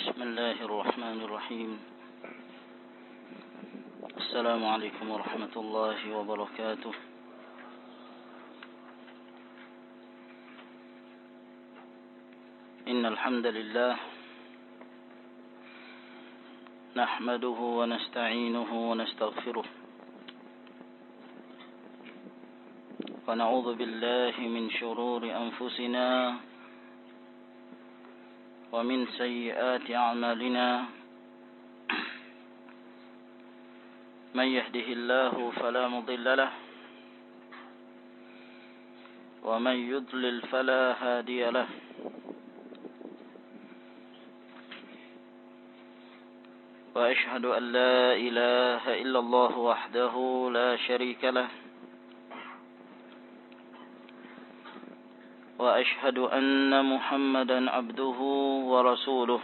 بسم الله الرحمن الرحيم. السلام عليكم ورحمة الله وبركاته. إن الحمد لله نحمده ونستعينه ونستغفره ونعوذ بالله من شرور أنفسنا ومن سيئات أعمالنا. من يهده الله فلا مضل له ومن يضلل فلا هادي له. وأشهد أن لا إله إلا الله وحده لا شريك له وأشهد أن محمدا عبده ورسوله.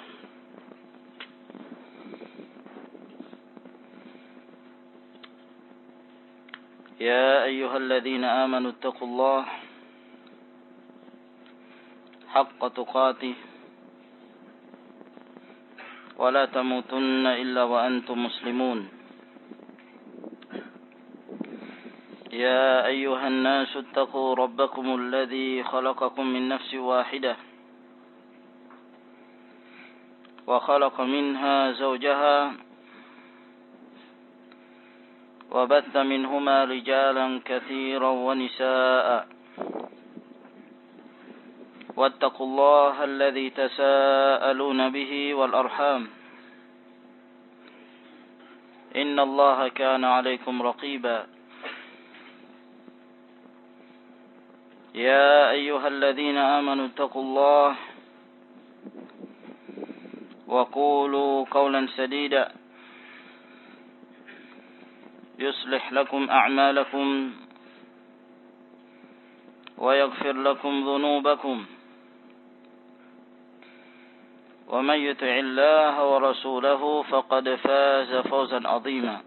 يا أيها الذين آمنوا اتقوا الله حق تقاته ولا تموتن إلا وأنتم مسلمون. يا أيها الناس اتقوا ربكم الذي خلقكم من نفس واحدة وخلق منها زوجها وبث منهما رجالا كثيرا ونساء. واتقوا الله الذي تساءلون به والأرحام إن الله كان عليكم رقيبا. يا أيها الذين آمنوا اتقوا الله وقولوا قولا سديدا يصلح لكم أعمالكم ويغفر لكم ذنوبكم ومن يطع الله ورسوله فقد فاز فوزا عظيما.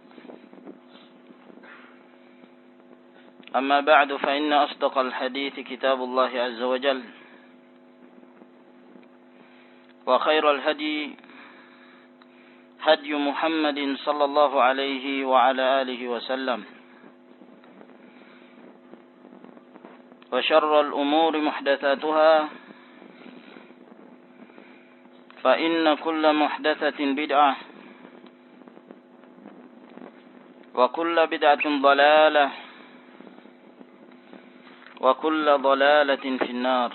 أما بعد فإن أصدق الحديث كتاب الله عز وجل وخير الهدي هدي محمد صلى الله عليه وعلى آله وسلم وشر الأمور محدثاتها فإن كل محدثة بدعة وكل بدعة ضلالة وكل ضلالة في النار.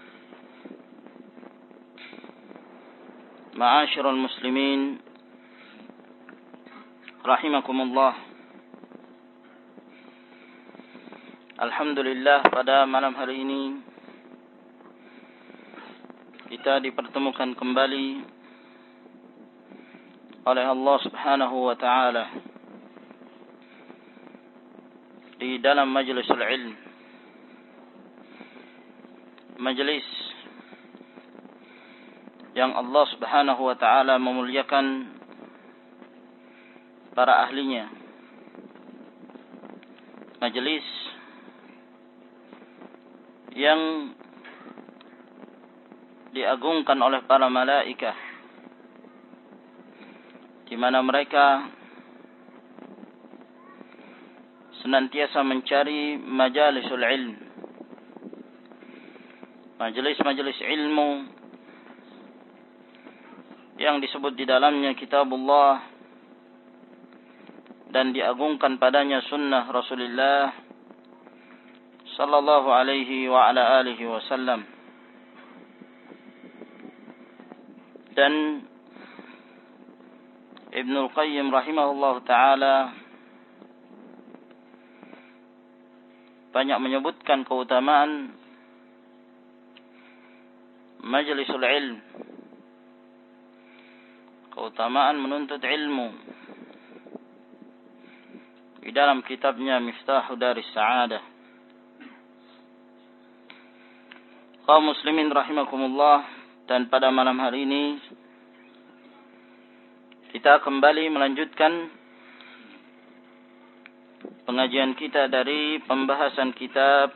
معاشر المسلمين rahimakumullah. Alhamdulillah, pada malam hari ini kita dipertemukan kembali oleh Allah Subhanahu wa taala di dalam majlisul ilm, majlis yang Allah Subhanahu wa taala memuliakan para ahlinya, majlis yang diagungkan oleh para malaikah, di mana mereka senantiasa mencari majalisul ilm, majelis-majelis ilmu yang disebut di dalamnya kitabullah dan diagungkan padanya sunnah Rasulullah sallallahu alaihi wa ala alihi wasallam. Dan Ibnul Qayyim rahimahullah ta'ala banyak menyebutkan keutamaan majlisul ilm, keutamaan menuntut ilmu, di dalam kitabnya Miftahu Daris Sa'adah. Kaum muslimin rahimakumullah, dan pada malam hari ini kita kembali melanjutkan pengajian kita dari pembahasan kitab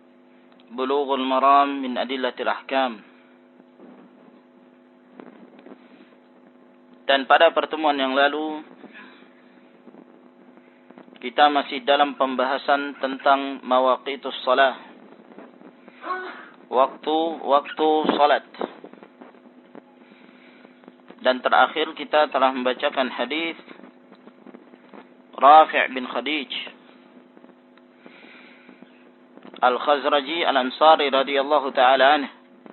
Bulughul Maram min Adillatil Ahkam Dan pada pertemuan yang lalu kita masih dalam pembahasan tentang mawaqitus shalah, waktu salat. Dan terakhir kita telah membacakan hadis Rafi' bin Khadij Al-Khazraji Al-Ansari radhiyallahu taala anhu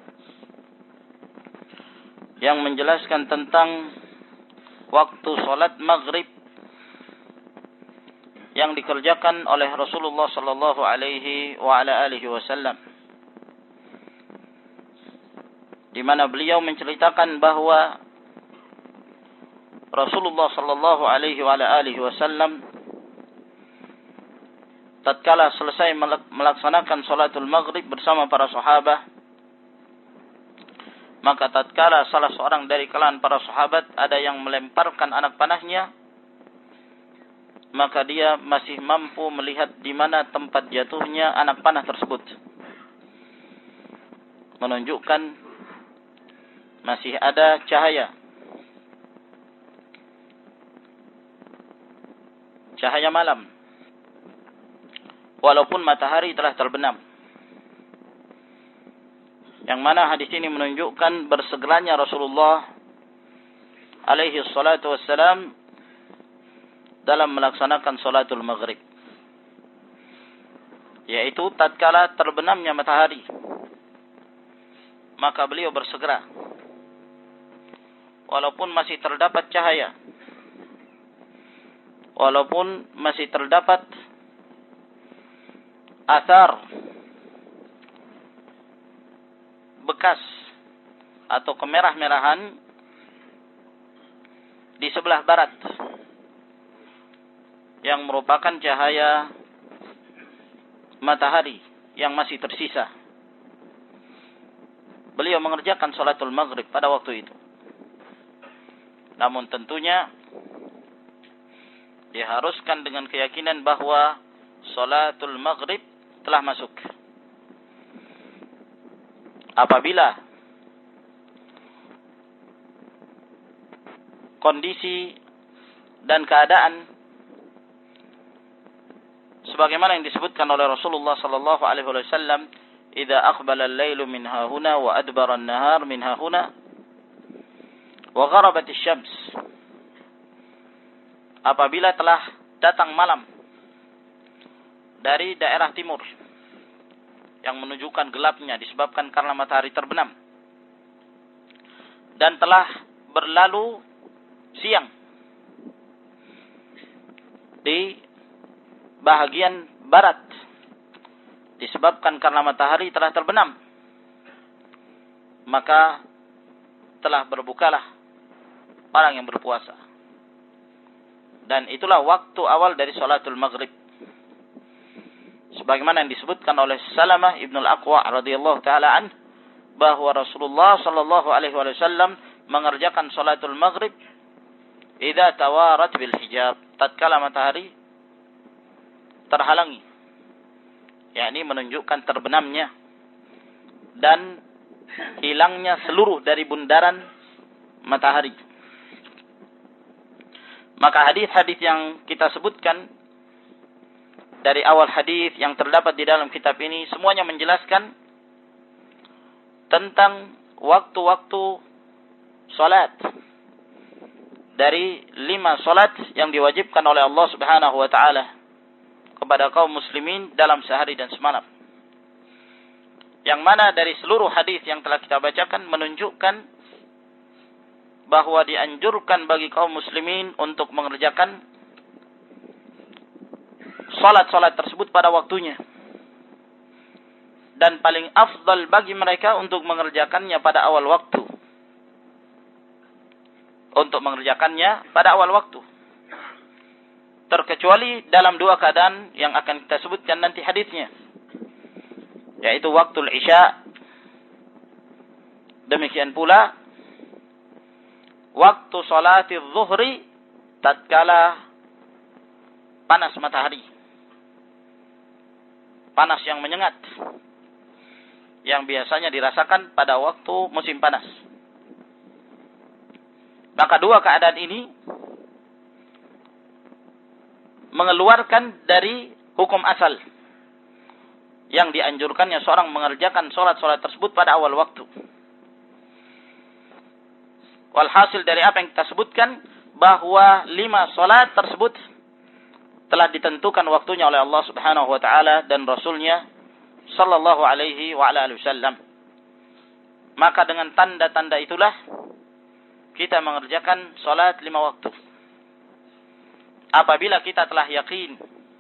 yang menjelaskan tentang waktu salat maghrib yang dikerjakan oleh Rasulullah sallallahu alaihi wa ala alihi wasallam, di mana beliau menceritakan bahwa Rasulullah sallallahu alaihi wa ala alihi wasallam tatkala selesai melaksanakan salatul maghrib bersama para sahabat, maka tatkala salah seorang dari kalangan para sahabat ada yang melemparkan anak panahnya, maka dia masih mampu melihat di mana tempat jatuhnya anak panah tersebut, menunjukkan masih ada cahaya malam, walaupun matahari telah terbenam. Yang mana hadis ini menunjukkan bersegeranya Rasulullah alaihi salatu wassalam dalam melaksanakan salatul maghrib, yaitu tatkala terbenamnya matahari, maka beliau bersegera walaupun masih terdapat cahaya, walaupun masih terdapat athar bekas atau kemerah-merahan di sebelah barat yang merupakan cahaya matahari yang masih tersisa. Beliau mengerjakan salatul maghrib pada waktu itu. Namun tentunya diharuskan dengan keyakinan bahwa salatul maghrib telah masuk. Apabila kondisi dan keadaan sebagaimana yang disebutkan oleh Rasulullah sallallahu alaihi wasallam, "Idza aqbala al-lailu min hahuna wa adbara an-nahar min hahuna wa gharabat asy-syams." Apabila telah datang malam dari daerah timur yang menunjukkan gelapnya disebabkan karena matahari terbenam, dan telah berlalu siang di bahagian barat disebabkan karena matahari telah terbenam, maka telah berbukalah orang yang berpuasa. Dan itulah waktu awal dari salatul maghrib, sebagaimana yang disebutkan oleh Salamah ibn al-Aqwa radhiyallahu taala an, bahwa Rasulullah sallallahu alaihi wasallam mengerjakan salatul maghrib idza tawarat bil hijab, tatkala matahari terhalangi, yakni menunjukkan terbenamnya dan hilangnya seluruh dari bundaran matahari. Maka hadis-hadis yang kita sebutkan dari awal hadis yang terdapat di dalam kitab ini semuanya menjelaskan tentang waktu-waktu salat dari 5 salat yang diwajibkan oleh Allah Subhanahu wa taala kepada kaum muslimin dalam sehari dan semalam. Yang mana dari seluruh hadis yang telah kita bacakan menunjukkan bahwa dianjurkan bagi kaum muslimin untuk mengerjakan salat-salat tersebut pada waktunya. Dan paling afdal bagi mereka untuk mengerjakannya pada awal waktu. Terkecuali dalam 2 keadaan yang akan kita sebutkan nanti hadisnya, yaitu waktu isya, demikian pula waktu salatil zuhri tatkala panas matahari, panas yang menyengat, yang biasanya dirasakan pada waktu musim panas. Maka dua keadaan ini mengeluarkan dari hukum asal yang dianjurkannya seorang mengerjakan sholat-sholat tersebut pada awal waktu. Walhasil dari apa yang kita sebutkan, bahwa 5 sholat tersebut telah ditentukan waktunya oleh Allah Subhanahu wa taala dan Rasulnya sallallahu alaihi wa ala alihi wasallam. Maka dengan tanda-tanda itulah kita mengerjakan sholat 5 waktu. Apabila kita telah yakin,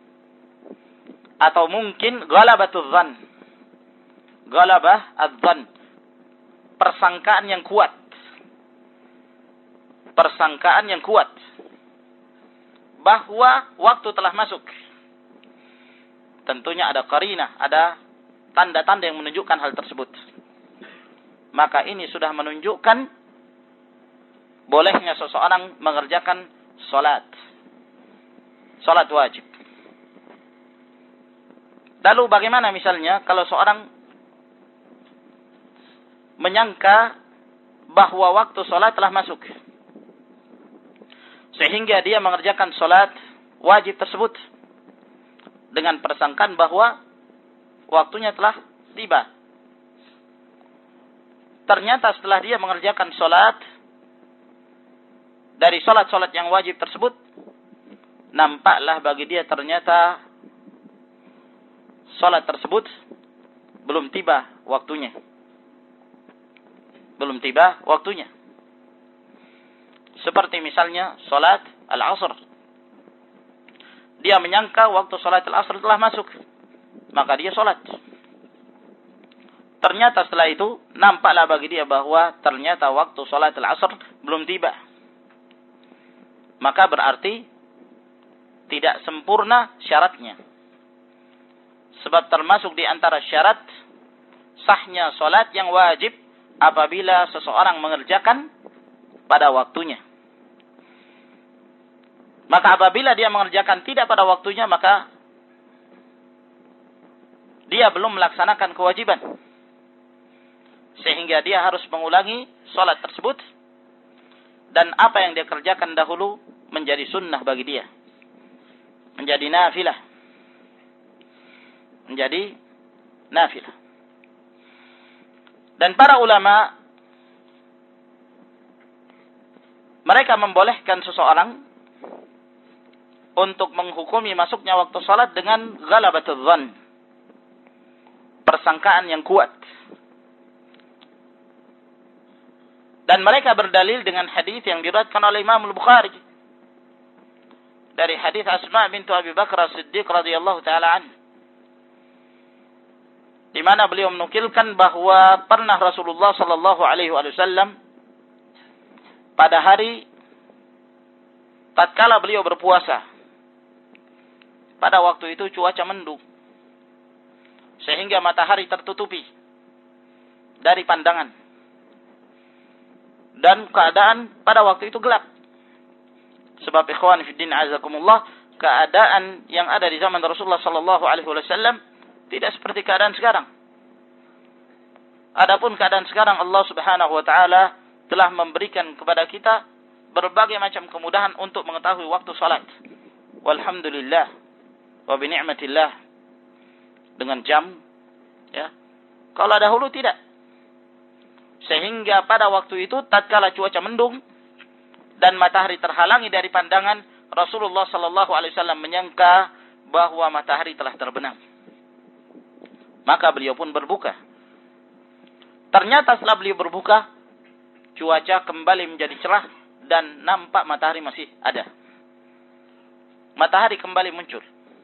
atau mungkin ghalabatul dzan, ghalabah adzan, persangkaan yang kuat. Persangkaan yang kuat bahwa waktu telah masuk. Tentunya ada qarinah, ada tanda-tanda yang menunjukkan hal tersebut. Maka ini sudah menunjukkan bolehnya seseorang mengerjakan salat wajib. Lalu bagaimana misalnya kalau seorang menyangka bahwa waktu salat telah masuk, sehingga dia mengerjakan salat wajib tersebut dengan persangkaan bahwa waktunya telah tiba. Ternyata setelah dia mengerjakan salat, dari salat-salat yang wajib tersebut, nampaklah bagi dia ternyata salat tersebut belum tiba waktunya. Belum tiba waktunya. Seperti misalnya salat al-asr. Dia menyangka waktu salat al-asr telah masuk, maka dia salat. Ternyata setelah itu nampaklah bagi dia bahwa ternyata waktu salat al-asr belum tiba. Maka berarti tidak sempurna syaratnya. Sebab termasuk di antara syarat sahnya salat yang wajib apabila seseorang mengerjakan pada waktunya. Maka apabila dia mengerjakan tidak pada waktunya, maka dia belum melaksanakan kewajiban. Sehingga dia harus mengulangi salat tersebut. Dan apa yang dia kerjakan dahulu menjadi sunnah bagi dia. Menjadi nafilah. Menjadi nafilah. Dan para ulama, mereka membolehkan seseorang untuk menghukumi masuknya waktu salat dengan ghalabatul dzan, persangkaan yang kuat. Dan mereka berdalil dengan hadis yang diriwayatkan oleh Imam Al-Bukhari dari hadis Asma bintu Abi Bakar As-Siddiq radhiyallahu taala anha, di mana beliau menukilkan bahwa pernah Rasulullah sallallahu alaihi wasallam pada hari tatkala beliau berpuasa, pada waktu itu cuaca mendung sehingga matahari tertutupi dari pandangan dan keadaan pada waktu itu gelap. Sebab ikhwan fiddin azakumullah, keadaan yang ada di zaman Rasulullah sallallahu alaihi wasallam tidak seperti keadaan sekarang. Adapun keadaan sekarang, Allah Subhanahu wa taala telah memberikan kepada kita berbagai macam kemudahan untuk mengetahui waktu salat. Walhamdulillah wa bi ni'matillah, dengan jam, ya. Kalau dahulu tidak. Sehingga pada waktu itu tatkala cuaca mendung dan matahari terhalangi dari pandangan, Rasulullah sallallahu alaihi wasallam menyangka bahwa matahari telah terbenam. Maka beliau pun berbuka. Ternyata setelah beliau berbuka, cuaca kembali menjadi cerah dan nampak matahari masih ada. Matahari kembali muncul.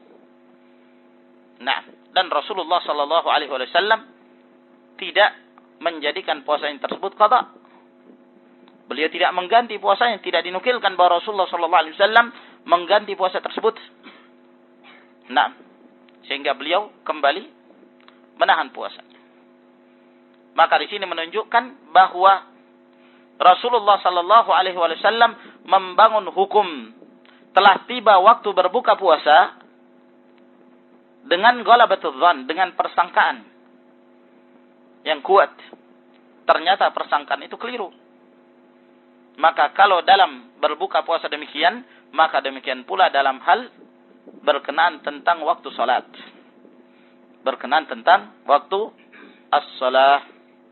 Nah, dan Rasulullah sallallahu alaihi wasallam tidak menjadikan puasa yang tersebut qada. Beliau tidak mengganti puasanya, tidak dinukilkan bahwa Rasulullah sallallahu alaihi wasallam mengganti puasa tersebut. Nah, sehingga beliau kembali menahan puasanya. Maka di sini menunjukkan bahwa Rasulullah sallallahu alaihi wasallam membangun hukum telah tiba waktu berbuka puasa dengan ghalabatul dzan, dengan persangkaan yang kuat. Ternyata persangkaan itu keliru. Maka kalau dalam berbuka puasa demikian, maka demikian pula dalam hal berkenaan tentang waktu salat. Berkenaan tentang waktu as-salah.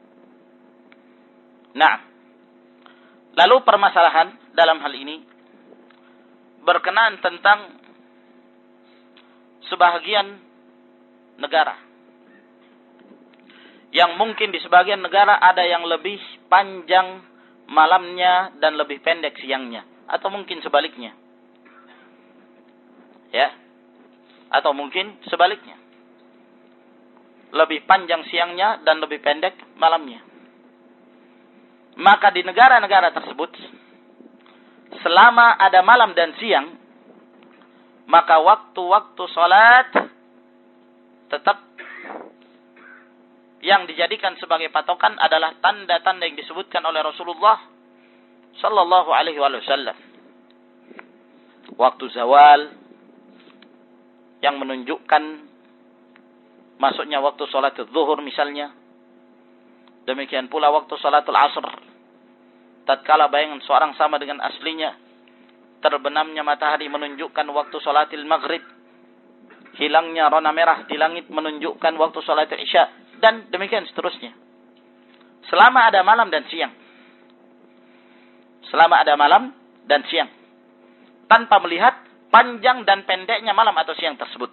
Nah, lalu permasalahan dalam hal ini berkenaan tentang sebahagian negara. Yang mungkin di sebagian negara ada yang lebih panjang malamnya dan lebih pendek siangnya. Atau mungkin sebaliknya. Ya. Atau mungkin sebaliknya. Lebih panjang siangnya dan lebih pendek malamnya. Maka di negara-negara tersebut, selama ada malam dan siang, maka waktu-waktu salat tetap yang dijadikan sebagai patokan adalah tanda-tanda yang disebutkan oleh Rasulullah sallallahu alaihi wasallam. Waktu zawal yang menunjukkan masuknya waktu salatul zuhur misalnya. Demikian pula waktu salatul asr. Tatkala bayangan seorang sama dengan aslinya. Terbenamnya matahari menunjukkan waktu salatul maghrib. Hilangnya rona merah di langit menunjukkan waktu salatul isya. Dan demikian seterusnya. Selama ada malam dan siang. Selama ada malam dan siang. Tanpa melihat panjang dan pendeknya malam atau siang tersebut.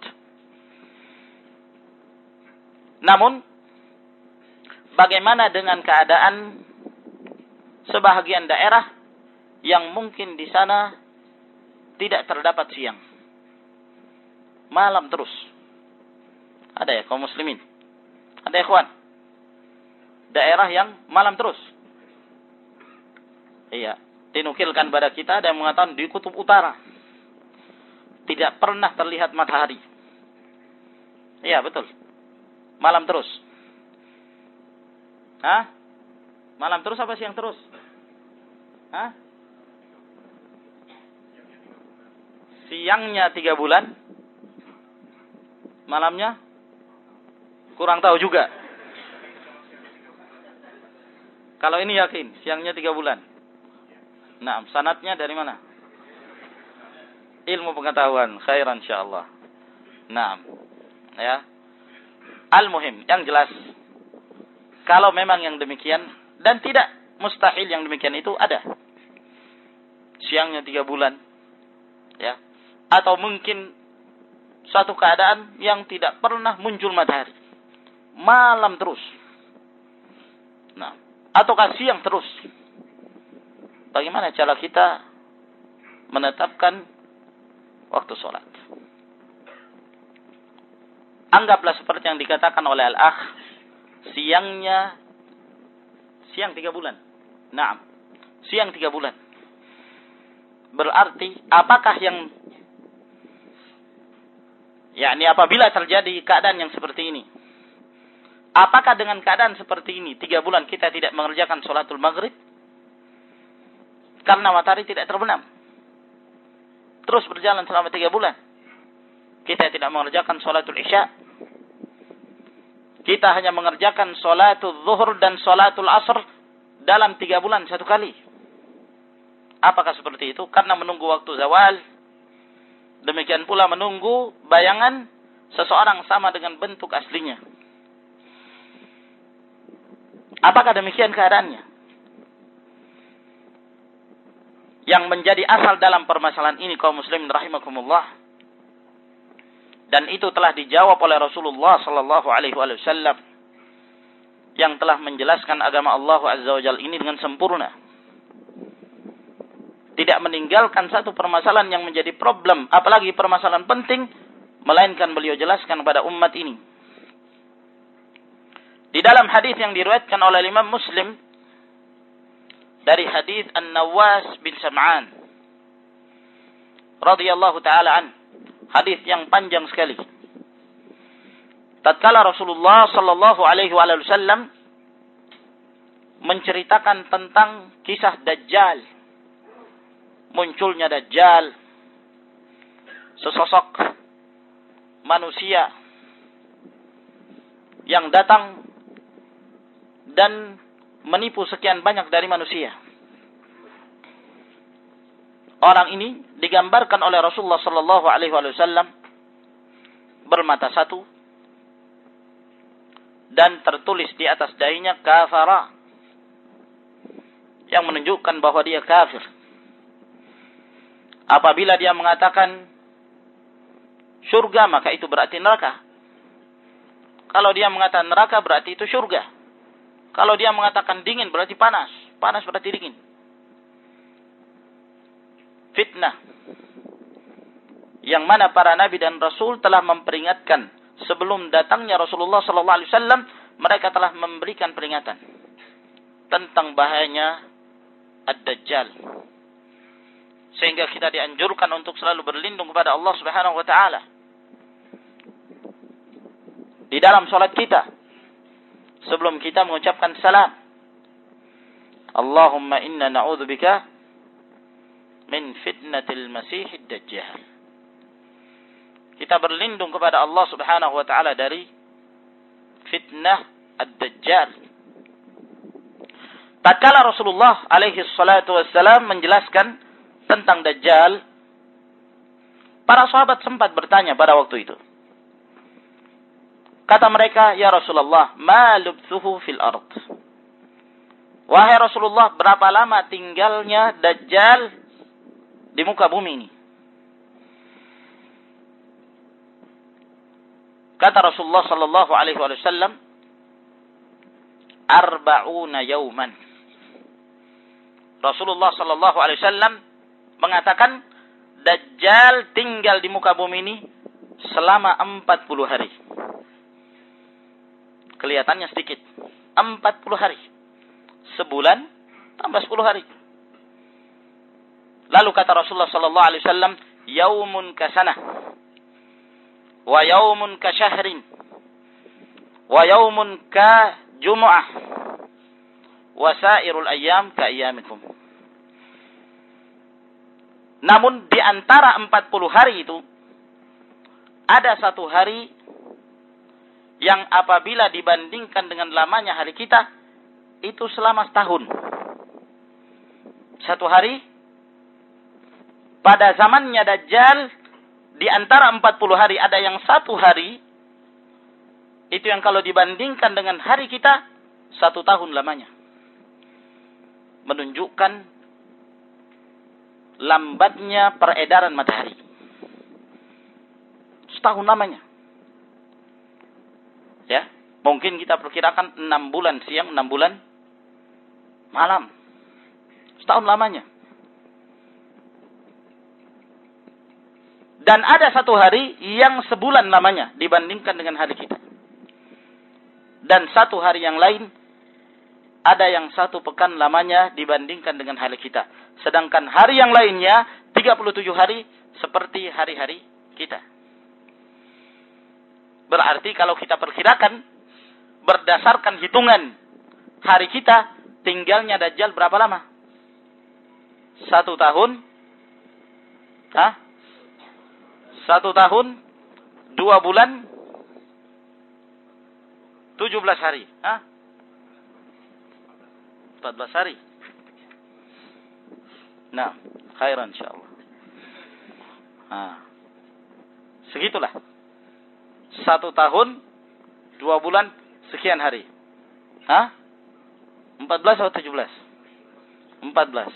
Namun, bagaimana dengan keadaan sebahagian daerah yang mungkin di sana tidak terdapat siang? Malam terus. Ada ya kaum muslimin? Ada ikhwan? Daerah yang malam terus. Iya. Dinukilkan pada kita ada yang mengatakan di kutub utara. Tidak pernah terlihat matahari. Iya betul. Malam terus. Hah? Malam terus apa siang terus? Hah? Siangnya 3 bulan. Malamnya? Kurang tahu juga. Kalau ini yakin, siangnya 3 bulan. Nah, sanadnya dari mana? Ilmu pengetahuan, khairan insyaallah. Nah, ya. Al-muhim, yang jelas, kalau memang yang demikian, dan tidak mustahil yang demikian itu ada. Siangnya 3 bulan. Ya. Atau mungkin suatu keadaan yang tidak pernah muncul matahari. Malam terus. Nah, ataukah siang terus. Bagaimana cara kita menetapkan waktu sholat? Anggaplah seperti yang dikatakan oleh al-akh, siang 3 bulan. Naam, siang 3 bulan. Berarti apakah yang apabila terjadi keadaan yang seperti ini, apakah dengan keadaan seperti ini 3 bulan kita tidak mengerjakan sholatul maghrib karena matahari tidak terbenam? Terus berjalan selama 3 bulan. Kita tidak mengerjakan sholatul isya. Kita hanya mengerjakan sholatul zuhur dan sholatul asr dalam 3 bulan 1 kali. Apakah seperti itu? Karena menunggu waktu zawal. Demikian pula menunggu bayangan seseorang sama dengan bentuk aslinya. Apakah demikian keadaannya? Yang menjadi asal dalam permasalahan ini kaum muslimin rahimakumullah, dan itu telah dijawab oleh Rasulullah sallallahu alaihi wasallam yang telah menjelaskan agama Allah Azza wa Jalla ini dengan sempurna. Tidak meninggalkan satu permasalahan yang menjadi problem, apalagi permasalahan penting, melainkan beliau jelaskan kepada umat ini. Di dalam hadis yang diriwayatkan oleh Imam Muslim dari hadis An-Nawas bin Sam'an radhiyallahu taala an, hadis yang panjang sekali. Tatkala Rasulullah sallallahu alaihi wasallam menceritakan tentang kisah Dajjal, munculnya Dajjal, sesosok manusia yang datang dan menipu sekian banyak dari manusia. orang ini digambarkan oleh Rasulullah sallallahu alaihi wasallam bermata satu dan tertulis di atas dahinya kafara, yang menunjukkan bahwa dia kafir. Apabila dia mengatakan surga, maka itu berarti neraka. Kalau dia mengatakan neraka, berarti itu surga. Kalau dia mengatakan dingin, berarti panas. Panas berarti dingin. Fitnah. Yang mana para nabi dan rasul telah memperingatkan. Sebelum datangnya Rasulullah SAW, mereka telah memberikan peringatan tentang bahayanya Ad-Dajjal. Sehingga kita dianjurkan untuk selalu berlindung kepada Allah Subhanahu wa taala. Di dalam salat kita, sebelum kita mengucapkan salam, Allahumma inna na'udzubika min fitnatil Masiihid Dajjal. Kita berlindung kepada Allah Subhanahu wa taala dari fitnah Ad-Dajjal. Tatkala Rasulullah alaihi salatu wassalam menjelaskan tentang Dajjal, para sahabat sempat bertanya pada waktu itu. Kata mereka, ya Rasulullah, ma lubthuhu fil ard. Wahai Rasulullah, berapa lama tinggalnya Dajjal di muka bumi ini? Kata Rasulullah sallallahu alaihi wasallam, 40 yauman. Rasulullah sallallahu alaihi wasallam mengatakan Dajjal tinggal di muka bumi ini selama 40 hari. Kelihatannya sedikit. 40 hari. Sebulan tambah 10 hari. Lalu kata Rasulullah sallallahu alaihi wasallam, yaumun kasanah. Wa yaumun kasyahrin. Wa yaumun ka jumu'ah. Wa sairul ayyam ka ayyamikum. Namun di antara 40 hari itu, ada satu hari yang apabila dibandingkan dengan lamanya hari kita, itu selama setahun. Satu hari, pada zamannya Dajjal, di antara 40 hari ada yang satu hari, itu yang kalau dibandingkan dengan hari kita, 1 tahun lamanya. Menunjukkan lambatnya peredaran matahari. Setahun lamanya. Ya, mungkin kita perkirakan 6 bulan siang, 6 bulan malam. Setahun lamanya. Dan ada satu hari yang sebulan lamanya dibandingkan dengan hari kita. Dan satu hari yang lain ada yang 1 pekan lamanya dibandingkan dengan hari kita. Sedangkan hari yang lainnya 37 hari seperti hari-hari kita. Berarti kalau kita perkirakan berdasarkan hitungan hari kita, tinggalnya Dajjal berapa lama? 1 tahun? 1 tahun 2 bulan 17 hari. 14 hari. Nah, khairan insyaallah. Segitulah. 1 tahun 2 bulan sekian hari. 14 atau 17? 14.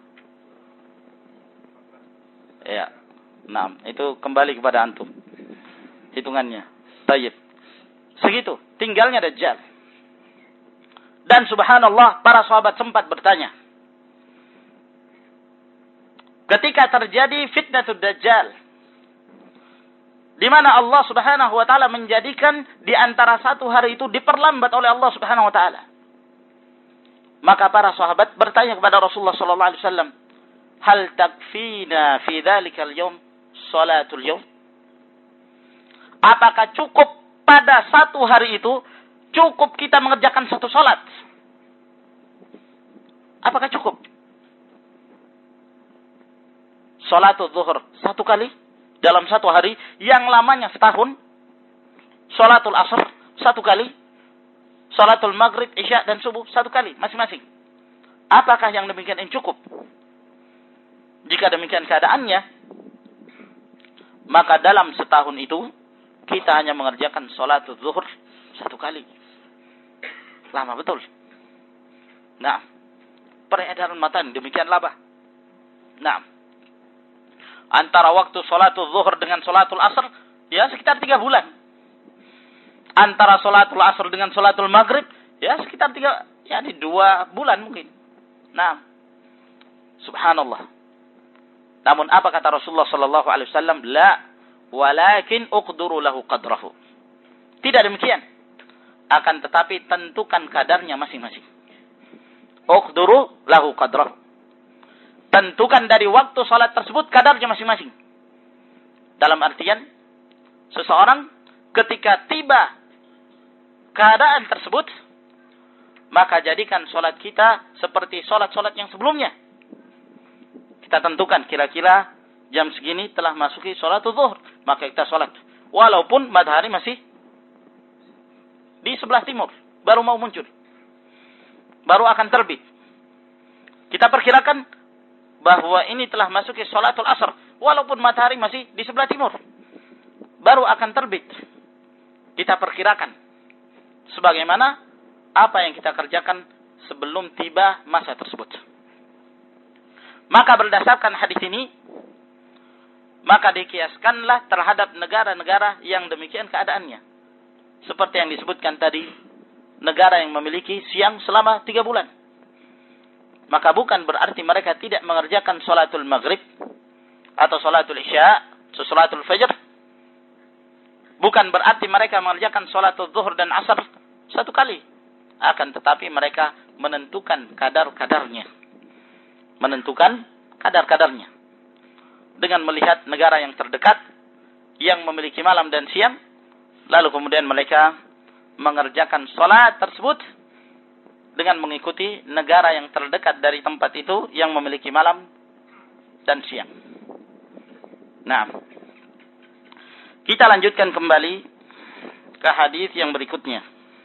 Ya. Nah, itu kembali kepada antum. Hitungannya. Tayyib. Segitu tinggalnya Dajjal. Dan subhanallah, para sahabat sempat bertanya. Ketika terjadi fitnatul Dajjal, di mana Allah Subhanahu wa taala menjadikan di antara satu hari itu diperlambat oleh Allah Subhanahu wa taala. Maka para sahabat bertanya kepada Rasulullah sallallahu alaihi wasallam, "Hal takfina fi dzalikal yaum salatul yaum?" Apakah cukup pada satu hari itu cukup kita mengerjakan satu salat? Apakah cukup? Salatul zuhur 1 kali dalam 1 hari yang lamanya setahun. Salatul asr 1 kali. Salatul maghrib, isya dan subuh 1 kali masing-masing. Apakah yang demikian ini cukup? Jika demikian keadaannya, maka dalam setahun itu kita hanya mengerjakan salat zuhur 1 kali. Lama betul. Nah, peredaran mata demikian lama. Nah, antara waktu salatul zuhur dengan salatul asr, ya sekitar 3 bulan. Antara salatul asr dengan salatul maghrib, ya sekitar 2 bulan mungkin. Nah, subhanallah. Namun apa kata Rasulullah sallallahu alaihi wasallam? La, walakin uqduru lahu qadrahu. Tidak demikian. Akan tetapi tentukan kadarnya masing-masing. Uqduru lahu qadrahu. Tentukan dari waktu salat tersebut kadarnya masing-masing. Dalam artian, seseorang ketika tiba keadaan tersebut, maka jadikan salat kita seperti salat-salat yang sebelumnya. Kita tentukan kira-kira jam segini telah masuki salatul zuhur, maka kita salat. Walaupun matahari masih di sebelah timur, baru mau muncul, baru akan terbit. Kita perkirakan bahwa ini telah masuki salatul asr, walaupun matahari masih di sebelah timur, baru akan terbit. Kita perkirakan sebagaimana apa yang kita kerjakan sebelum tiba masa tersebut. Maka berdasarkan hadis ini, maka dikiaskanlah terhadap negara-negara yang demikian keadaannya. Seperti yang disebutkan tadi, negara yang memiliki siang selama 3 bulan. Maka bukan berarti mereka tidak mengerjakan salatul maghrib atau salatul isya, salatul fajr. Bukan berarti mereka mengerjakan salatul zuhur dan asar 1 kali. Akan tetapi mereka menentukan kadar-kadarnya. Menentukan kadar-kadarnya. Dengan melihat negara yang terdekat, yang memiliki malam dan siang, lalu kemudian mereka mengerjakan salat tersebut dengan mengikuti negara yang terdekat dari tempat itu yang memiliki malam dan siang. Nah, kita lanjutkan kembali ke hadis yang berikutnya.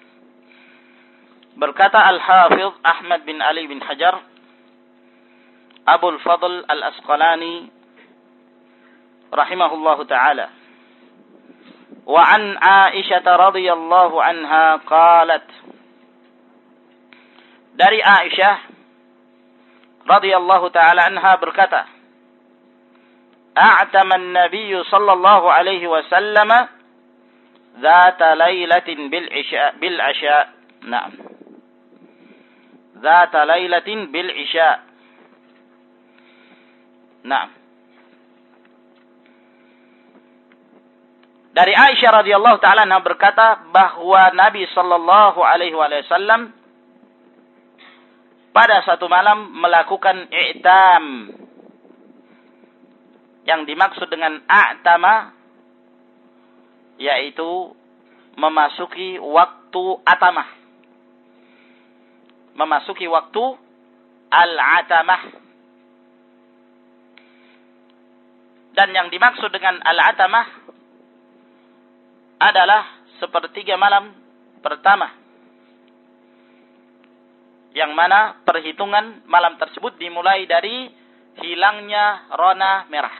Berkata Al-Hafidh Ahmad bin Ali bin Hajar Abul Fadl Al-Asqalani rahimahullahu ta'ala, wa an Aisyah radhiyallahu anha qalat, dari Aisyah radhiyallahu ta'ala anha berkata, a'tama an-nabiy sallallahu alaihi wasallam dhata lailatin bil isya. Naam. Dhata lailatin bil isya. Naam. Dari Aisyah radhiyallahu ta'ala anha berkata bahwa Nabi sallallahu alaihi wasallam pada satu malam melakukan i'tam. Yang dimaksud dengan a'tama yaitu memasuki waktu atamah. Memasuki waktu al-atamah. Dan yang dimaksud dengan al-atamah adalah sepertiga malam pertama. Yang mana perhitungan malam tersebut dimulai dari hilangnya rona merah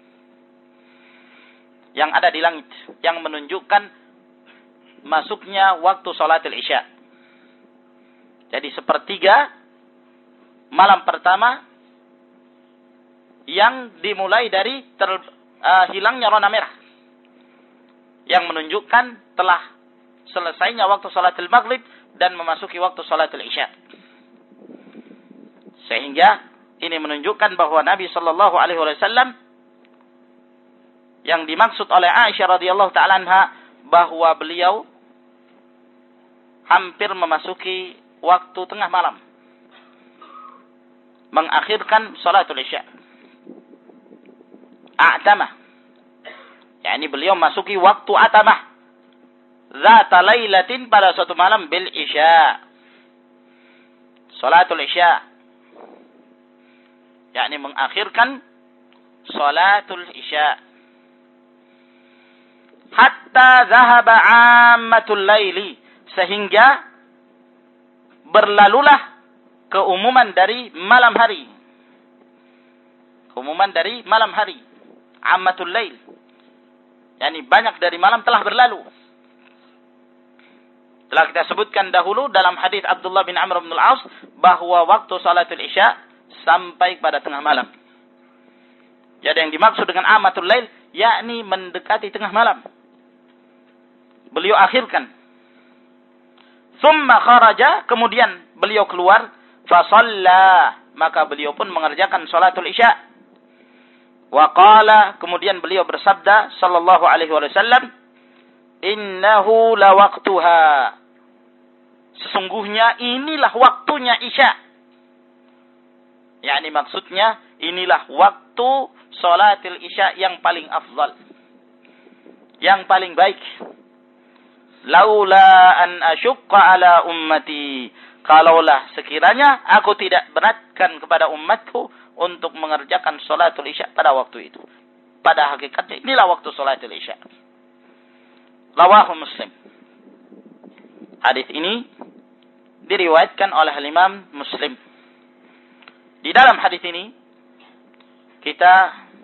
yang ada di langit, yang menunjukkan masuknya waktu salatul isya. Jadi sepertiga malam pertama yang dimulai dari hilangnya rona merah, yang menunjukkan telah selesainya waktu salatul maghrib dan memasuki waktu salatul isya. Sehingga ini menunjukkan bahwa Nabi sallallahu alaihi wasallam yang dimaksud oleh Aisyah radhiyallahu ta'ala anha bahwa beliau hampir memasuki waktu tengah malam, mengakhirkan salatul isya. A'tamah, yakni beliau masuki waktu atamah, zata lailatin, pada suatu malam, bil isya, salatul isya, yakni mengakhirkan salatul isya. Hatta zahaba ammatul laili, sehingga berlalulah keumuman dari malam hari. Keumuman dari malam hari. Ammatul lail. Yani banyak dari malam telah berlalu. Telah kita sebutkan dahulu dalam hadis Abdullah bin Amr bin al-As bahwa waktu salatul isya sampai pada tengah malam. Jadi yang dimaksud dengan amatul lail yakni mendekati tengah malam. Beliau akhirkan. Tsumma kharaja, kemudian beliau keluar, fa shalla, maka beliau pun mengerjakan salatul isya. Wa qala, kemudian beliau bersabda sallallahu alaihi wasallam, innahu la waqtuha. Sesungguhnya inilah waktunya isya. Yani maksudnya inilah waktu salatil isya yang paling afdal. Yang paling baik. Laula an asyqa ala ummati. Kalaulah sekiranya aku tidak beratkan kepada umatku untuk mengerjakan salatul isya pada waktu itu. Pada hakikatnya inilah waktu salatul isya. Rawahu Muslim. Hadis ini diriwayatkan oleh Imam Muslim. Di dalam hadis ini kita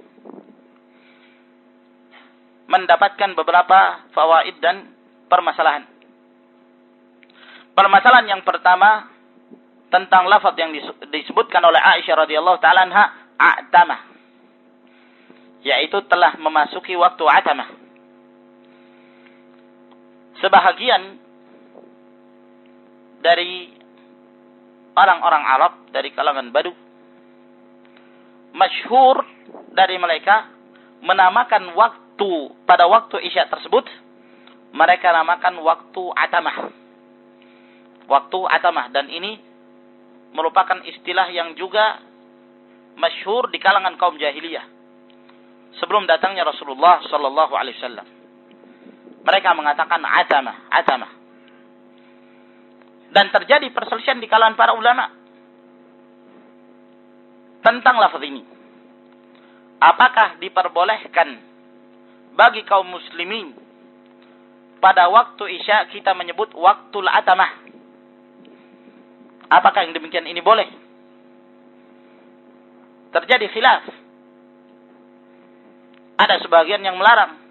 mendapatkan beberapa fawaid dan permasalahan. Permasalahan yang pertama tentang lafaz yang disebutkan oleh Aisyah radhiyallahu taala anha, a'tamah. Yaitu telah memasuki waktu atamah. Sebahagian dari orang-orang Arab dari kalangan Badu masyhur dari mereka menamakan waktu pada waktu isya tersebut mereka namakan waktu atamah. Waktu atamah, dan ini merupakan istilah yang juga masyhur di kalangan kaum jahiliyah sebelum datangnya Rasulullah sallallahu alaihi wasallam. Mereka mengatakan atamah. Dan terjadi perselisihan di kalangan para ulama tentang lafaz ini. Apakah diperbolehkan bagi kaum muslimin pada waktu isya kita menyebut waktul atamah? Apakah yang demikian ini boleh? Terjadi khilaf. Ada sebagian yang melarang.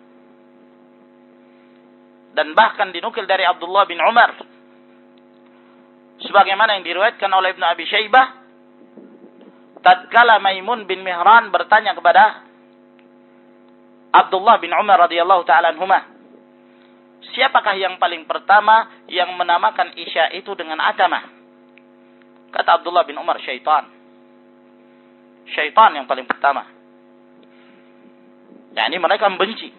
Dan bahkan dinukil dari Abdullah bin Umar, sebagaimana yang diriwayatkan oleh Ibnu Abi Syaibah, tatkala Maimun bin Mihran bertanya kepada Abdullah bin Umar radhiyallahu taala anhuma, siapakah yang paling pertama yang menamakan isya itu dengan atamah? Kata Abdullah bin Umar, syaitan. Syaitan yang paling pertama. Yani mereka membenci.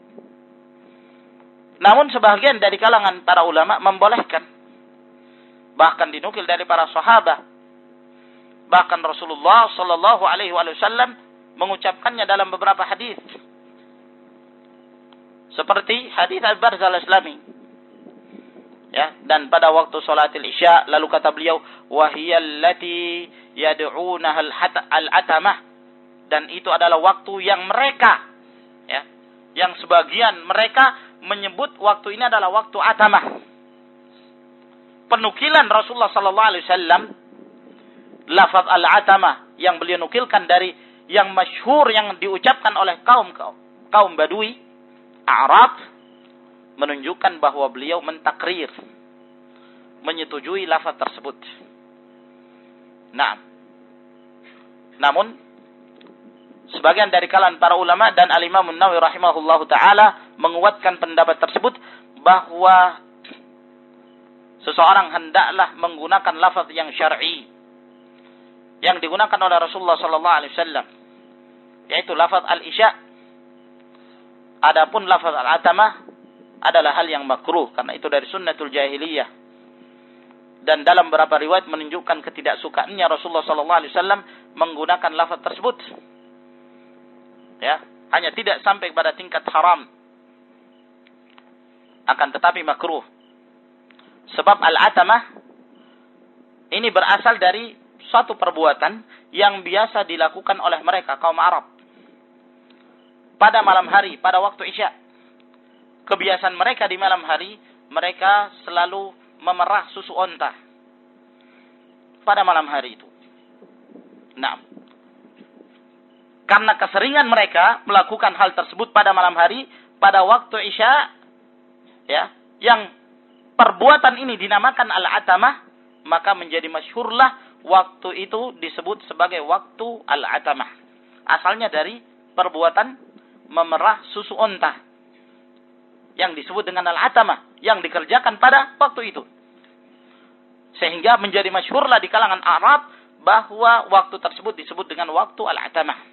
Namun sebagian dari kalangan para ulama membolehkan. Bahkan dinukil dari para sahabat. Bahkan Rasulullah sallallahu alaihi wasallam mengucapkannya dalam beberapa hadis. Seperti hadis Abu Barzah al-Aslami. Ya, dan pada waktu salatil isya lalu kata beliau, wahiyallati yad'unaha al-atamah, dan itu adalah waktu yang mereka, ya, yang sebagian mereka menyebut waktu ini adalah waktu atamah. Penukilan Rasulullah sallallahu alaihi wasallam lafaz al-atamah yang beliau nukilkan dari yang masyhur yang diucapkan oleh kaum Badui Arab menunjukkan bahwa beliau mentakrir, menyetujui lafaz tersebut. Nah, namun sebagian dari kalangan para ulama dan Al-Imam An-Nawawi rahimahullahu taala menguatkan pendapat tersebut bahwa seseorang hendaklah menggunakan lafaz yang syar'i yang digunakan oleh Rasulullah sallallahu alaihi wasallam, yaitu lafaz al-isya. Adapun lafaz al-atamah adalah hal yang makruh karena itu dari sunnatul jahiliyah. Dan dalam beberapa riwayat menunjukkan ketidaksukaannya Rasulullah sallallahu alaihi wasallam menggunakan lafaz tersebut. Ya, hanya tidak sampai pada tingkat haram. Akan tetapi makruh. Sebab al-atamah ini berasal dari suatu perbuatan yang biasa dilakukan oleh mereka kaum Arab pada malam hari, pada waktu isya. Kebiasaan mereka di malam hari, mereka selalu memerah susu onta pada malam hari itu. Nah, karena keseringan mereka melakukan hal tersebut pada malam hari, pada waktu Isya, ya, yang perbuatan ini dinamakan al-atamah, maka menjadi masyhurlah waktu itu disebut sebagai waktu al-atamah. Asalnya dari perbuatan memerah susu onta yang disebut dengan al-atamah, yang dikerjakan pada waktu itu. Sehingga menjadi masyhurlah di kalangan Arab bahwa waktu tersebut disebut dengan waktu al-atamah.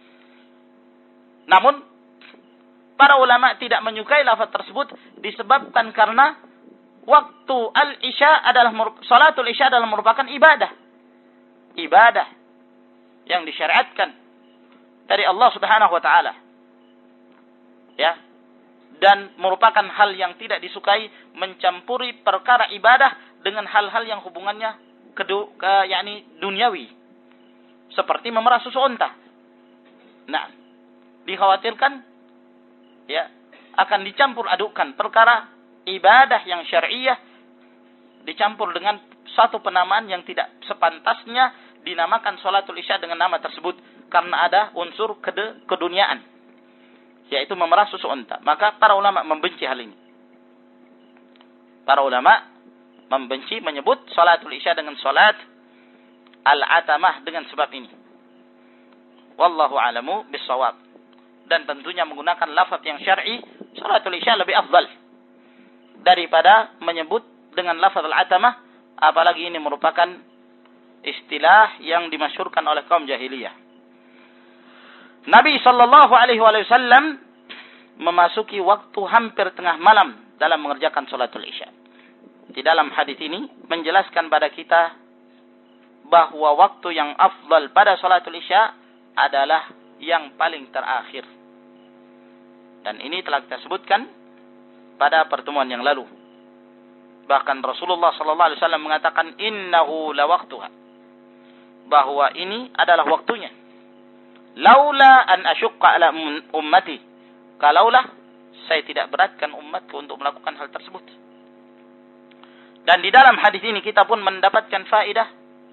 Namun para ulama tidak menyukai lafaz tersebut disebabkan karena waktu al-Isya adalah salatul Isya adalah merupakan ibadah. Ibadah yang disyariatkan dari Allah Subhanahu wa taala. Ya. Dan merupakan hal yang tidak disukai mencampuri perkara ibadah dengan hal-hal yang hubungannya yakni duniawi. Seperti memerah susu unta. Nah, dikhawatirkan ya akan dicampur adukan perkara ibadah yang syariah dicampur dengan satu penamaan yang tidak sepantasnya dinamakan salatul Isya dengan nama tersebut karena ada unsur keduniaan, yaitu memerah susu unta. Maka para ulama membenci hal ini. Para ulama membenci menyebut salatul Isya dengan salat al-atamah dengan sebab ini. Wallahu a'lamu bis-shawab. Dan tentunya menggunakan lafaz yang syar'i, salatul Isya lebih afdal daripada menyebut dengan lafaz al-atamah, apalagi ini merupakan istilah yang dimasyhurkan oleh kaum jahiliyah. Nabi sallallahu alaihi wasallam memasuki waktu hampir tengah malam dalam mengerjakan salatul Isya. Di dalam hadis ini menjelaskan pada kita bahwa waktu yang afdal pada salatul Isya adalah yang paling terakhir. Dan ini telah kita sebutkan pada pertemuan yang lalu. Bahkan Rasulullah sallallahu alaihi wasallam mengatakan innahu lawaqtuha. Bahwa ini adalah waktunya. Laula an asyqa ala ummati. Kalaulah saya tidak beratkan umatku untuk melakukan hal tersebut. Dan di dalam hadis ini kita pun mendapatkan faedah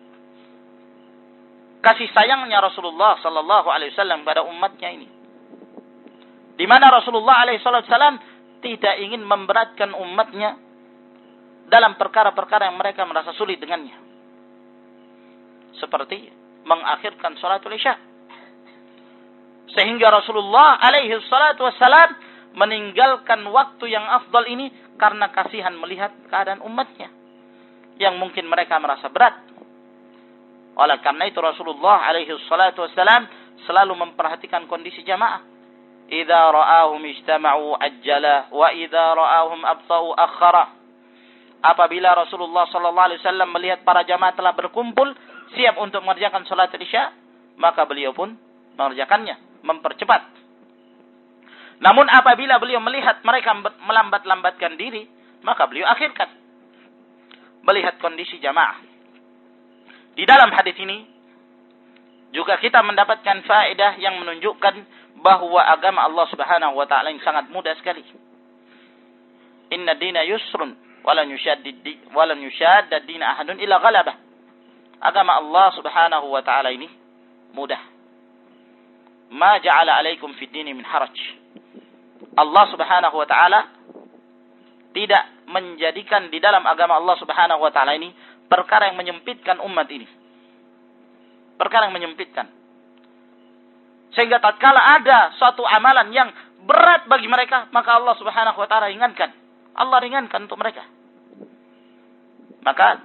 kasih sayangnya Rasulullah sallallahu alaihi wasallam pada umatnya ini. Di mana Rasulullah alaihi wasallam tidak ingin memberatkan umatnya dalam perkara-perkara yang mereka merasa sulit dengannya. Seperti mengakhirkan salatul Isya. Sehingga Rasulullah alaihi wasallam meninggalkan waktu yang afdal ini karena kasihan melihat keadaan umatnya yang mungkin mereka merasa berat. Oleh karena itu Rasulullah alaihi wasallam selalu memperhatikan kondisi jamaah. Idza ra'ahum ijtama'u ajjala wa idza ra'ahum abta'u akhara. Apabila Rasulullah sallallahu alaihi wasallam melihat para jamaah telah berkumpul siap untuk mengerjakan salat Isya, maka beliau pun mengerjakannya, mempercepat. Namun apabila beliau melihat mereka melambat-lambatkan diri, maka beliau akhirkan. Melihat kondisi jamaah. Di dalam hadis ini juga kita mendapatkan faedah yang menunjukkan bahwa agama Allah Subhanahu wa taala yang sangat mudah sekali. Inna dina yusrun walan yushadda dina ahadun illa ghalabah. Agama Allah Subhanahu wa taala ini mudah. Ma ja'ala alaikum fid dini min haraj. Allah Subhanahu wa taala tidak menjadikan di dalam agama Allah Subhanahu wa taala ini perkara yang menyempitkan umat ini. Perkara yang menyempitkan. Sehingga tatkala ada suatu amalan yang berat bagi mereka, maka Allah Subhanahu wa taala ringankan. Allah ringankan untuk mereka. Maka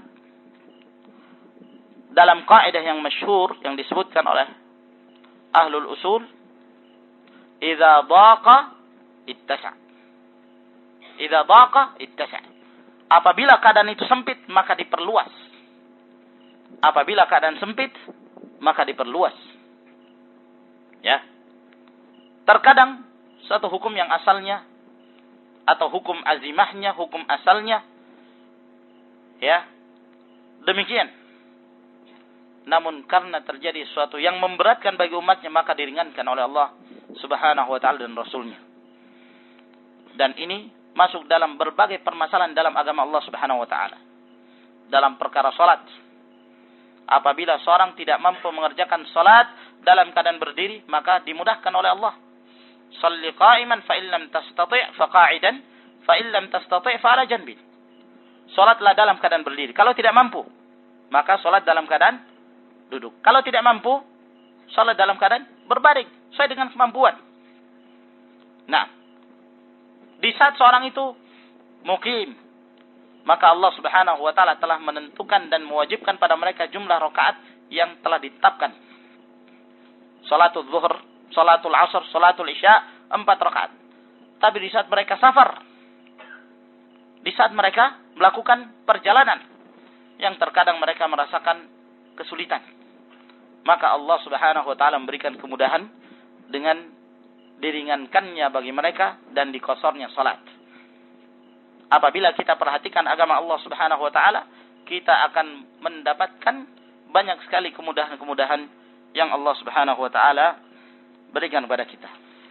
dalam kaidah yang masyhur yang disebutkan oleh ahlul usul, idza daqa ittasa'. Idza daqa ittasa'. Apabila keadaan itu sempit, maka diperluas. Apabila keadaan sempit, maka diperluas. Ya. Terkadang satu hukum yang asalnya atau hukum azimahnya, hukum asalnya ya, demikian. Namun karena terjadi sesuatu yang memberatkan bagi umatnya, maka diringankan oleh Allah Subhanahu wa taala dan Rasulnya. Dan ini masuk dalam berbagai permasalahan dalam agama Allah Subhanahu wa taala. Dalam perkara salat. Apabila seorang tidak mampu mengerjakan salat dalam keadaan berdiri, maka dimudahkan oleh Allah. Shalli qa'iman fa illam tastati' fa qa'idan fa illam tastati' fa ala janbin. Salatlah dalam keadaan berdiri. Kalau tidak mampu, maka salat dalam keadaan duduk. Kalau tidak mampu, salat dalam keadaan berbaring sesuai dengan kemampuan. Nah, di saat seorang itu mukim, maka Allah Subhanahu wa taala telah menentukan dan mewajibkan pada mereka jumlah rakaat yang telah ditetapkan. Salatul zuhur, salatul asr, salatul isya 4 rakaat. Tapi di saat mereka safar, di saat mereka melakukan perjalanan yang terkadang mereka merasakan kesulitan, maka Allah Subhanahu wa taala memberikan kemudahan dengan diringankannya bagi mereka dan dikosornya salat. Apabila kita perhatikan agama Allah Subhanahu wa taala, kita akan mendapatkan banyak sekali kemudahan-kemudahan yang Allah Subhanahu wa taala berikan kepada kita.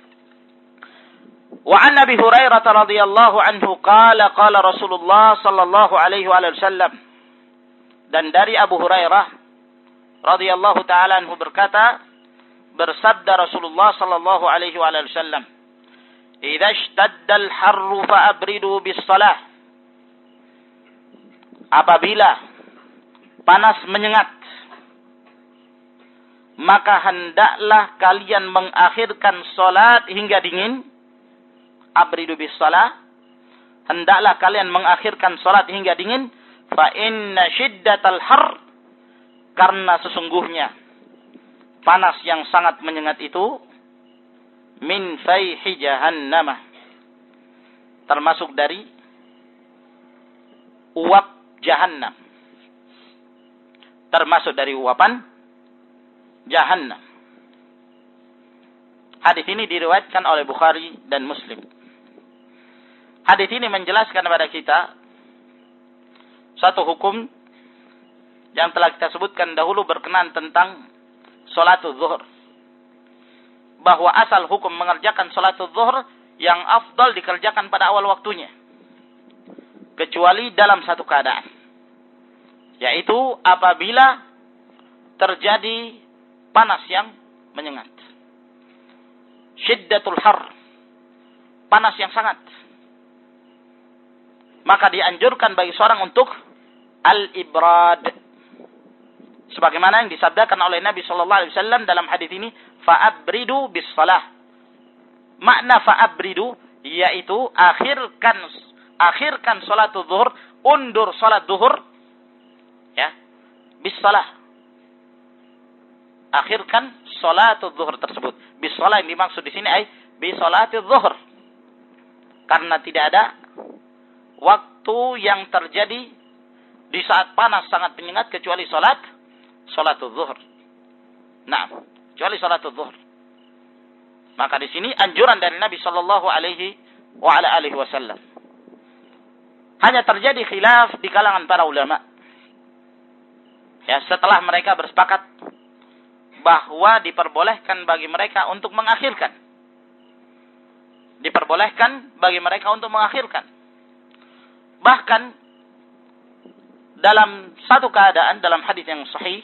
Wa an Abi Hurairah radhiyallahu anhu qala qala Rasulullah sallallahu alaihi wasallam. Dan dari Abu Hurairah radhiyallahu taala anhu berkata, bersabda Rasulullah sallallahu alaihi wasallam, "Idza ishtadda al-harru fa'abridu bis-shalah." Apabila panas menyengat, maka hendaklah kalian mengakhirkan salat hingga dingin. Abridu bis-shalah, hendaklah kalian mengakhirkan salat hingga dingin. Fa inna shiddatal har, karena sesungguhnya panas yang sangat menyengat itu min fayhi jahannamah, termasuk dari uap jahannam, termasuk dari uapan Jahannam. Hadis ini diriwayatkan oleh Bukhari dan Muslim. Hadis ini menjelaskan kepada kita satu hukum yang telah kita sebutkan dahulu berkenaan tentang salatul zuhur. Bahwa asal hukum mengerjakan salatul zuhur yang afdal dikerjakan pada awal waktunya, kecuali dalam satu keadaan, yaitu apabila terjadi panas yang menyengat. Syiddatul har, panas yang sangat. Maka dianjurkan bagi seorang untuk al-ibrad. Sebagaimana yang disabdakan oleh Nabi sallallahu alaihi wasallam dalam hadis ini, fa'abridu bis-shalah. Makna fa'abridu yaitu akhirkan salatul zuhur, undur salat zuhur ya, bis-shalah. Akhirkan salatul zuhur tersebut. Bis-shalah yang dimaksud di sini bi salatul zuhur. Karena tidak ada waktu yang terjadi di saat panas sangat menyengat kecuali salatul zuhur. Nah, kecuali salatul zuhur. Maka di sini anjuran dari Nabi sallallahu alaihi wasallam. Hanya terjadi khilaf di kalangan para ulama. Ya, setelah mereka bersepakat bahwa diperbolehkan bagi mereka untuk mengakhirkan. Diperbolehkan bagi mereka untuk mengakhirkan. Bahkan dalam satu keadaan, dalam hadis yang sahih,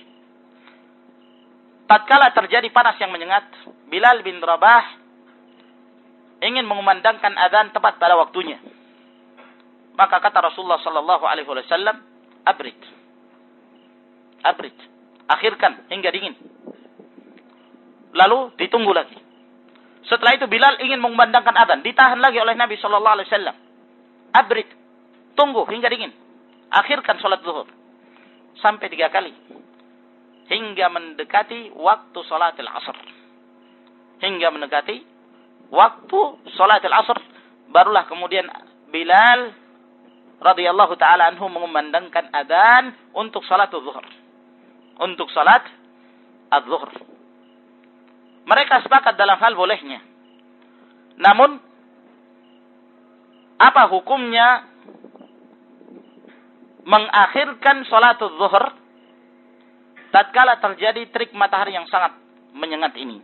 tatkala terjadi panas yang menyengat, Bilal bin Rabah ingin mengumandangkan azan tepat pada waktunya. Maka kata Rasulullah sallallahu alaihi wasallam, abrid, akhirkan hingga dingin. Lalu ditunggu lagi. Setelah itu Bilal ingin mengumandangkan azan, ditahan lagi oleh Nabi sallallahu alaihi wasallam. Abrid, tunggu hingga dingin. Akhirkan salat zuhur. Sampai 3 kali. Hingga mendekati waktu salatul asr. Hingga mendekati waktu salatul asr, barulah kemudian Bilal radhiyallahu taala anhu mengumandangkan azan untuk salatul zuhur. Untuk salat az-zuhur. Mereka sepakat dalam hal bolehnya. Namun, apa hukumnya mengakhirkan salatul zuhur tatkala terjadi terik matahari yang sangat menyengat ini?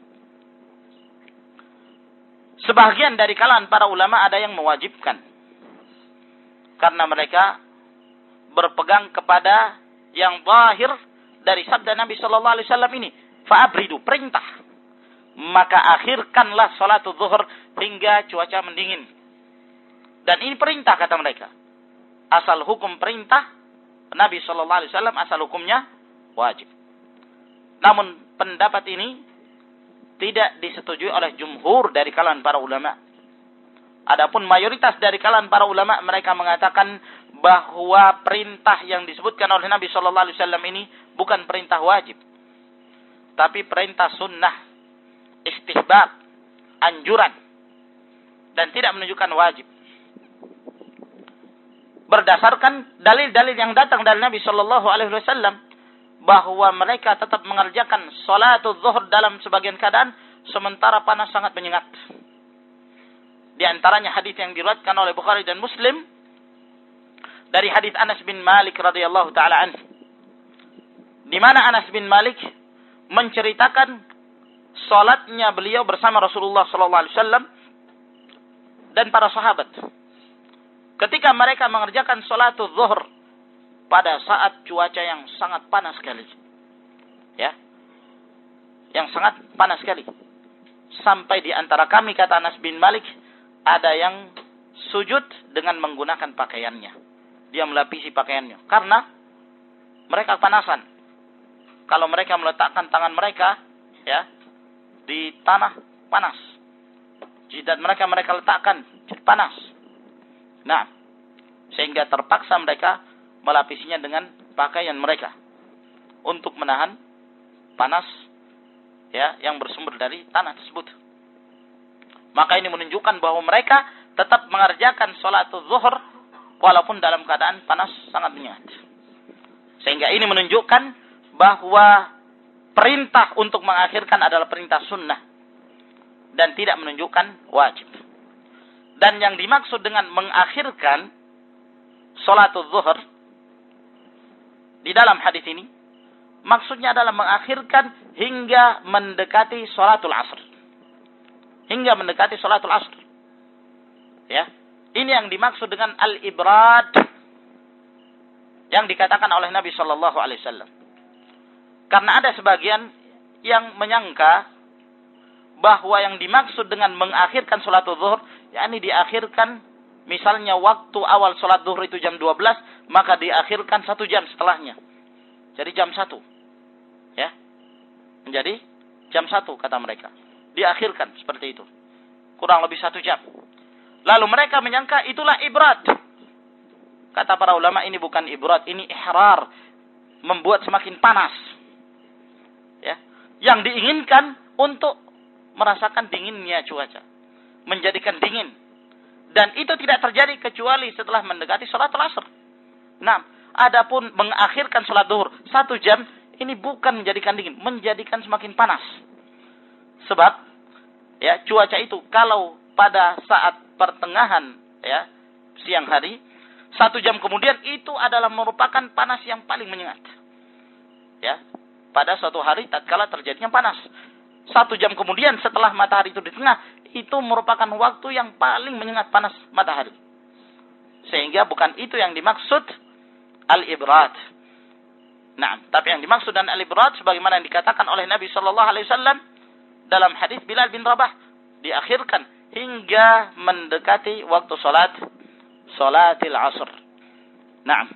Sebagian dari kalangan para ulama ada yang mewajibkan. Karena mereka berpegang kepada yang zahir dari sabda Nabi sallallahu alaihi wasallam ini, Fa'abridu, perintah. Maka akhirkanlah salatul zuhur hingga cuaca mendingin. Dan ini perintah kata mereka. Asal hukum perintah Nabi SAW asal hukumnya wajib. Namun pendapat ini tidak disetujui oleh jumhur dari kalangan para ulama. Adapun mayoritas dari kalangan para ulama mereka mengatakan bahwa perintah yang disebutkan oleh Nabi SAW ini bukan perintah wajib, tapi perintah sunnah, istihbab, anjuran, dan tidak menunjukkan wajib. Berdasarkan dalil-dalil yang datang dari Nabi SAW bahwa mereka tetap mengerjakan salatul zuhur dalam sebagian keadaan sementara panas sangat menyengat. Di antaranya hadis yang diriwayatkan oleh Bukhari dan Muslim dari hadis Anas bin Malik radhiyallahu taala anhu, di mana Anas bin Malik menceritakan salatnya beliau bersama Rasulullah sallallahu alaihi wasallam dan para sahabat ketika mereka mengerjakan salatul zuhur pada saat cuaca yang sangat panas sekali. Ya. Yang sangat panas sekali. Sampai di antara kami, kata Anas bin Malik, ada yang sujud dengan menggunakan pakaiannya. Dia melapisi pakaiannya. Karena mereka kepanasan. Kalau mereka meletakkan tangan mereka ya di tanah, panas. Jidat mereka letakkan, panas. Nah, sehingga terpaksa mereka melapisinya dengan pakaian mereka untuk menahan panas ya yang bersumber dari tanah tersebut. Maka ini menunjukkan bahwa mereka tetap mengerjakan salatul zuhur walaupun dalam keadaan panas sangat menyengat. Sehingga ini menunjukkan bahwa perintah untuk mengakhirkan adalah perintah sunnah dan tidak menunjukkan wajib. Dan yang dimaksud dengan mengakhirkan salatul zuhur di dalam hadis ini maksudnya adalah mengakhirkan hingga mendekati salatul asr. Hingga mendekati salatul asr. Ya. Ini yang dimaksud dengan al-ibrad yang dikatakan oleh Nabi sallallahu alaihi wasallam. Karena ada sebagian yang menyangka bahwa yang dimaksud dengan mengakhirkan salatul zuhur yakni diakhirkan misalnya waktu awal salat zuhur itu jam 12, maka diakhirkan 1 jam setelahnya. Jadi jam 1. Ya. Menjadi jam 1 kata mereka. Diakhirkan seperti itu. Kurang lebih 1 jam. Lalu mereka menyangka itulah ibrad. Kata para ulama ini bukan ibrad, ini ihrar. Membuat semakin panas. Ya. Yang diinginkan untuk merasakan dinginnya cuaca. Menjadikan dingin. Dan itu tidak terjadi kecuali setelah mendekati salatul asr. Nah, adapun mengakhirkan salat zuhur 1 jam, ini bukan menjadikan dingin, menjadikan semakin panas. Sebab, ya cuaca itu kalau pada saat pertengahan ya siang hari, 1 jam kemudian itu adalah merupakan panas yang paling menyengat. Ya, pada suatu hari tatkala terjadinya panas. 1 jam kemudian setelah matahari itu di tengah, itu merupakan waktu yang paling menyengat panas matahari. Sehingga bukan itu yang dimaksud al-ibrad. Nah, tapi yang dimaksud dengan al-ibrad sebagaimana yang dikatakan oleh Nabi sallallahu alaihi wasallam dalam hadis Bilal bin Rabah, diakhirkan hingga mendekati waktu salatil asr. Naam.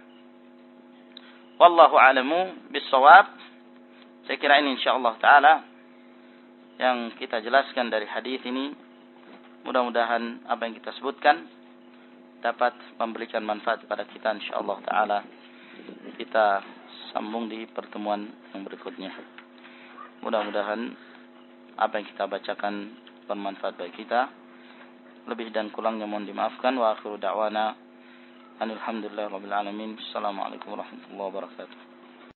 Wallahu a'lamu bis-shawab. Saya kira ini insyaallah taala yang kita jelaskan dari hadis ini. Mudah-mudahan apa yang kita sebutkan dapat memberikan manfaat kepada kita insyaallah taala. Kita sambung di pertemuan yang berikutnya. Mudah-mudahan apa yang kita bacakan bermanfaat bagi kita. Lebih dan kurangnya mohon dimaafkan. Wa akhiru da'wana alhamdulillahirabbil alamin. Assalamualaikum warahmatullahi wabarakatuh.